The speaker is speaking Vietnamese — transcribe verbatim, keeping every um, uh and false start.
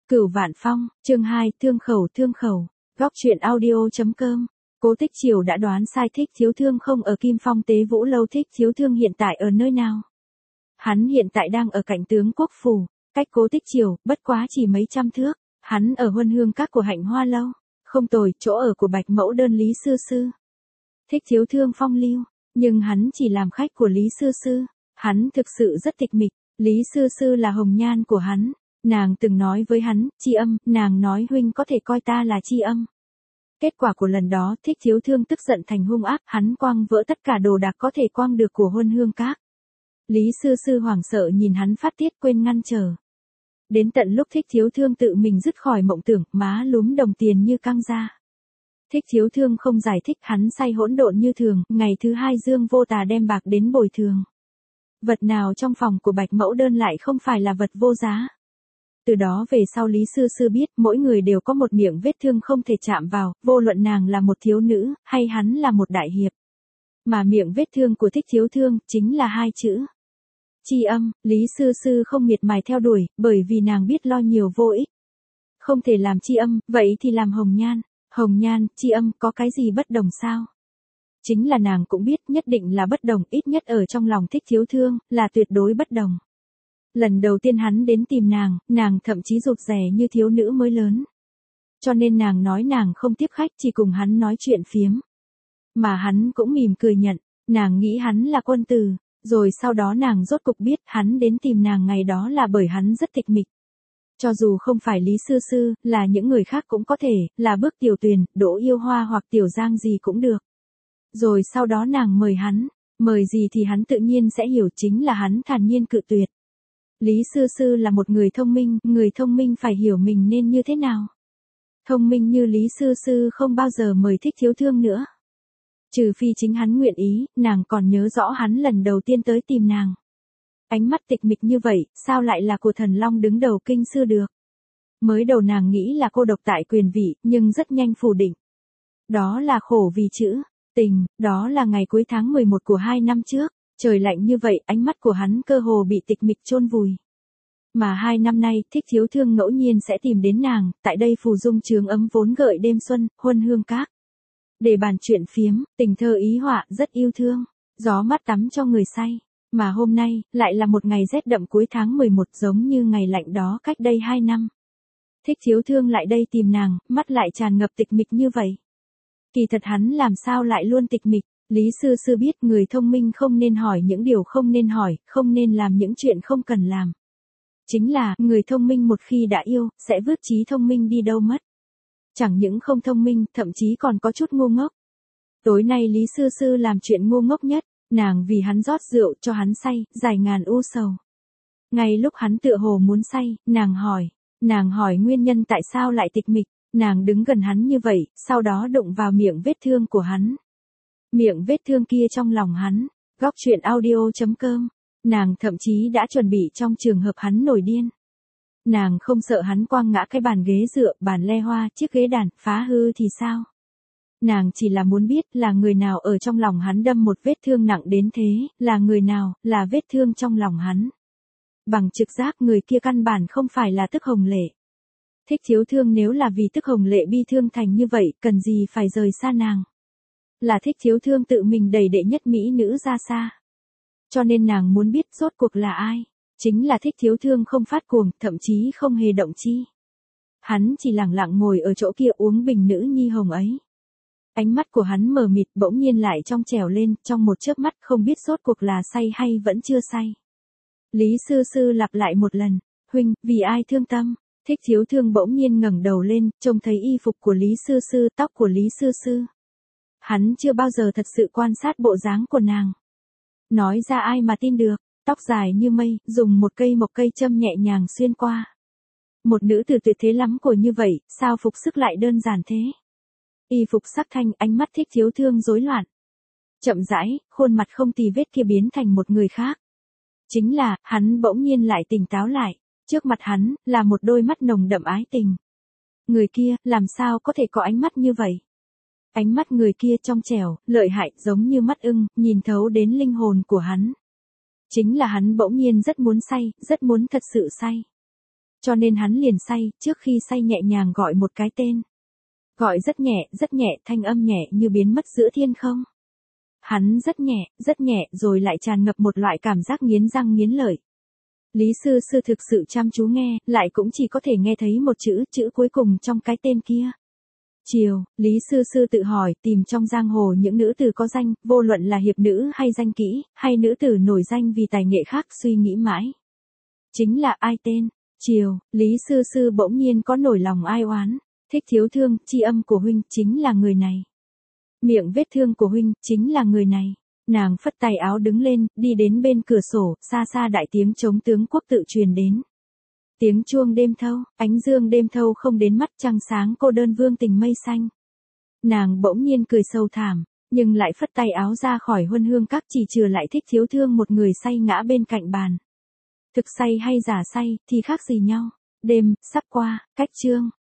Cửu Vạn Phong, chương hai, thương khẩu thương khẩu, góc truyện audio.com. Cố Tích Triều đã đoán sai Thích Thiếu Thương không ở Kim Phong Tế Vũ Lâu. Thích Thiếu Thương hiện tại ở nơi nào? Hắn hiện tại đang ở cạnh tướng quốc phủ, cách Cố Tích Triều bất quá chỉ mấy trăm thước. Hắn ở Huân Hương Các của Hạnh Hoa Lâu, không tồi, chỗ ở của Bạch Mẫu Đơn Lý Sư Sư. Thích Thiếu Thương phong lưu, nhưng hắn chỉ làm khách của Lý Sư Sư. Hắn thực sự rất tịch mịch. Lý Sư Sư là hồng nhan của hắn. Nàng từng nói với hắn, Tri Âm, nàng nói huynh có thể coi ta là Tri Âm. Kết quả của lần đó, Thích Thiếu Thương tức giận thành hung ác, hắn quăng vỡ tất cả đồ đạc có thể quăng được của Huân Hương Các. Lý Sư Sư hoảng sợ nhìn hắn phát tiết, quên ngăn trở. Đến tận lúc Thích Thiếu Thương tự mình dứt khỏi mộng tưởng, má lúm đồng tiền như căng ra. Thích Thiếu Thương không giải thích, hắn say hỗn độn như thường. Ngày thứ hai Dương Vô Tà đem bạc đến bồi thường. Vật nào trong phòng của Bạch Mẫu Đơn lại không phải là vật vô giá. Từ đó về sau Lý Sư Sư biết, mỗi người đều có một miệng vết thương không thể chạm vào, vô luận nàng là một thiếu nữ, hay hắn là một đại hiệp. Mà miệng vết thương của Thích Thiếu Thương, chính là hai chữ. Tri Âm. Lý Sư Sư không miệt mài theo đuổi, bởi vì nàng biết lo nhiều vô ích. Không thể làm Tri Âm, vậy thì làm hồng nhan. Hồng nhan, Tri Âm, có cái gì bất đồng sao? Chính là nàng cũng biết, nhất định là bất đồng, ít nhất ở trong lòng Thích Thiếu Thương, là tuyệt đối bất đồng. Lần đầu tiên hắn đến tìm nàng, nàng thậm chí rụt rè như thiếu nữ mới lớn. Cho nên nàng nói nàng không tiếp khách, chỉ cùng hắn nói chuyện phiếm. Mà hắn cũng mỉm cười nhận, nàng nghĩ hắn là quân tử, rồi sau đó nàng rốt cục biết hắn đến tìm nàng ngày đó là bởi hắn rất tịch mịch. Cho dù không phải Lý Sư Sư, là những người khác cũng có thể, là Bước Tiểu Tuyền, Đỗ Yêu Hoa hoặc Tiểu Giang gì cũng được. Rồi sau đó nàng mời hắn, mời gì thì hắn tự nhiên sẽ hiểu, chính là hắn thản nhiên cự tuyệt. Lý Sư Sư là một người thông minh, người thông minh phải hiểu mình nên như thế nào. Thông minh như Lý Sư Sư không bao giờ mời Thích Thiếu Thương nữa. Trừ phi chính hắn nguyện ý, nàng còn nhớ rõ hắn lần đầu tiên tới tìm nàng. Ánh mắt tịch mịch như vậy, sao lại là của Thần Long đứng đầu kinh sư được. Mới đầu nàng nghĩ là cô độc tại quyền vị, nhưng rất nhanh phủ định. Đó là khổ vì chữ tình, đó là ngày cuối tháng mười một của hai năm trước. Trời lạnh như vậy, ánh mắt của hắn cơ hồ bị tịch mịch chôn vùi. Mà hai năm nay, Thích Thiếu Thương ngẫu nhiên sẽ tìm đến nàng, tại đây phù dung trường ấm vốn gợi đêm xuân, Huân Hương Các. Để bàn chuyện phiếm, tình thơ ý họa, rất yêu thương, gió mát tắm cho người say. Mà hôm nay, lại là một ngày rét đậm cuối tháng mười một, giống như ngày lạnh đó cách đây hai năm. Thích Thiếu Thương lại đây tìm nàng, mắt lại tràn ngập tịch mịch như vậy. Kỳ thật hắn làm sao lại luôn tịch mịch. Lý Sư Sư biết người thông minh không nên hỏi những điều không nên hỏi, không nên làm những chuyện không cần làm. Chính là, người thông minh một khi đã yêu, sẽ vứt trí thông minh đi đâu mất. Chẳng những không thông minh, thậm chí còn có chút ngu ngốc. Tối nay Lý Sư Sư làm chuyện ngu ngốc nhất, nàng vì hắn rót rượu cho hắn say, giải ngàn u sầu. Ngay lúc hắn tựa hồ muốn say, nàng hỏi, nàng hỏi nguyên nhân tại sao lại tịch mịch, nàng đứng gần hắn như vậy, sau đó đụng vào miệng vết thương của hắn. Miệng vết thương kia trong lòng hắn, góc truyện audio.com, nàng thậm chí đã chuẩn bị trong trường hợp hắn nổi điên. Nàng không sợ hắn quăng ngã cái bàn ghế dựa, bàn le hoa, chiếc ghế đàn, phá hư thì sao? Nàng chỉ là muốn biết là người nào ở trong lòng hắn đâm một vết thương nặng đến thế, là người nào, là vết thương trong lòng hắn. Bằng trực giác người kia căn bản không phải là Tức Hồng Lệ. Thích Thiếu Thương nếu là vì Tức Hồng Lệ bi thương thành như vậy, cần gì phải rời xa nàng. Là Thích Thiếu Thương tự mình đẩy đệ nhất mỹ nữ ra xa. Cho nên nàng muốn biết rốt cuộc là ai. Chính là Thích Thiếu Thương không phát cuồng, thậm chí không hề động chi. Hắn chỉ lặng lặng ngồi ở chỗ kia uống bình nữ nhi hồng ấy. Ánh mắt của hắn mờ mịt, bỗng nhiên lại trong trẻo lên, trong một chớp mắt không biết rốt cuộc là say hay vẫn chưa say. Lý Sư Sư lặp lại một lần, huynh, vì ai thương tâm. Thích Thiếu Thương bỗng nhiên ngẩng đầu lên, trông thấy y phục của Lý Sư Sư, tóc của Lý Sư Sư. Hắn chưa bao giờ thật sự quan sát bộ dáng của nàng. Nói ra ai mà tin được, tóc dài như mây, dùng một cây mộc cây châm nhẹ nhàng xuyên qua. Một nữ tử tuyệt thế lắm của như vậy, sao phục sức lại đơn giản thế? Y phục sắc thanh, ánh mắt Thích Thiếu Thương rối loạn. Chậm rãi, khuôn mặt không tì vết kia biến thành một người khác. Chính là, hắn bỗng nhiên lại tỉnh táo lại, trước mặt hắn, là một đôi mắt nồng đậm ái tình. Người kia, làm sao có thể có ánh mắt như vậy? Ánh mắt người kia trong trẻo, lợi hại, giống như mắt ưng, nhìn thấu đến linh hồn của hắn. Chính là hắn bỗng nhiên rất muốn say, rất muốn thật sự say. Cho nên hắn liền say, trước khi say nhẹ nhàng gọi một cái tên. Gọi rất nhẹ, rất nhẹ, thanh âm nhẹ như biến mất giữa thiên không. Hắn rất nhẹ, rất nhẹ rồi lại tràn ngập một loại cảm giác nghiến răng nghiến lợi. Lý Sư Sư thực sự chăm chú nghe, lại cũng chỉ có thể nghe thấy một chữ, chữ cuối cùng trong cái tên kia. Chiều, Lý Sư Sư tự hỏi, tìm trong giang hồ những nữ tử có danh, vô luận là hiệp nữ hay danh kỹ, hay nữ tử nổi danh vì tài nghệ khác, suy nghĩ mãi. Chính là ai tên? Chiều, Lý Sư Sư bỗng nhiên có nổi lòng ai oán. Thích thiếu thương, chi âm của huynh, chính là người này. Miệng vết thương của huynh, chính là người này. Nàng phất tay áo đứng lên, đi đến bên cửa sổ, xa xa đại tiếng chống tướng quốc tự truyền đến. Tiếng chuông đêm thâu, ánh dương đêm thâu không đến mắt, trăng sáng cô đơn vương tình mây xanh. Nàng bỗng nhiên cười sâu thảm, nhưng lại phất tay áo ra khỏi huân hương các, chỉ chừa lại thích thiếu thương một người say ngã bên cạnh bàn. Thực say hay giả say, thì khác gì nhau. Đêm, sắp qua, cách chương.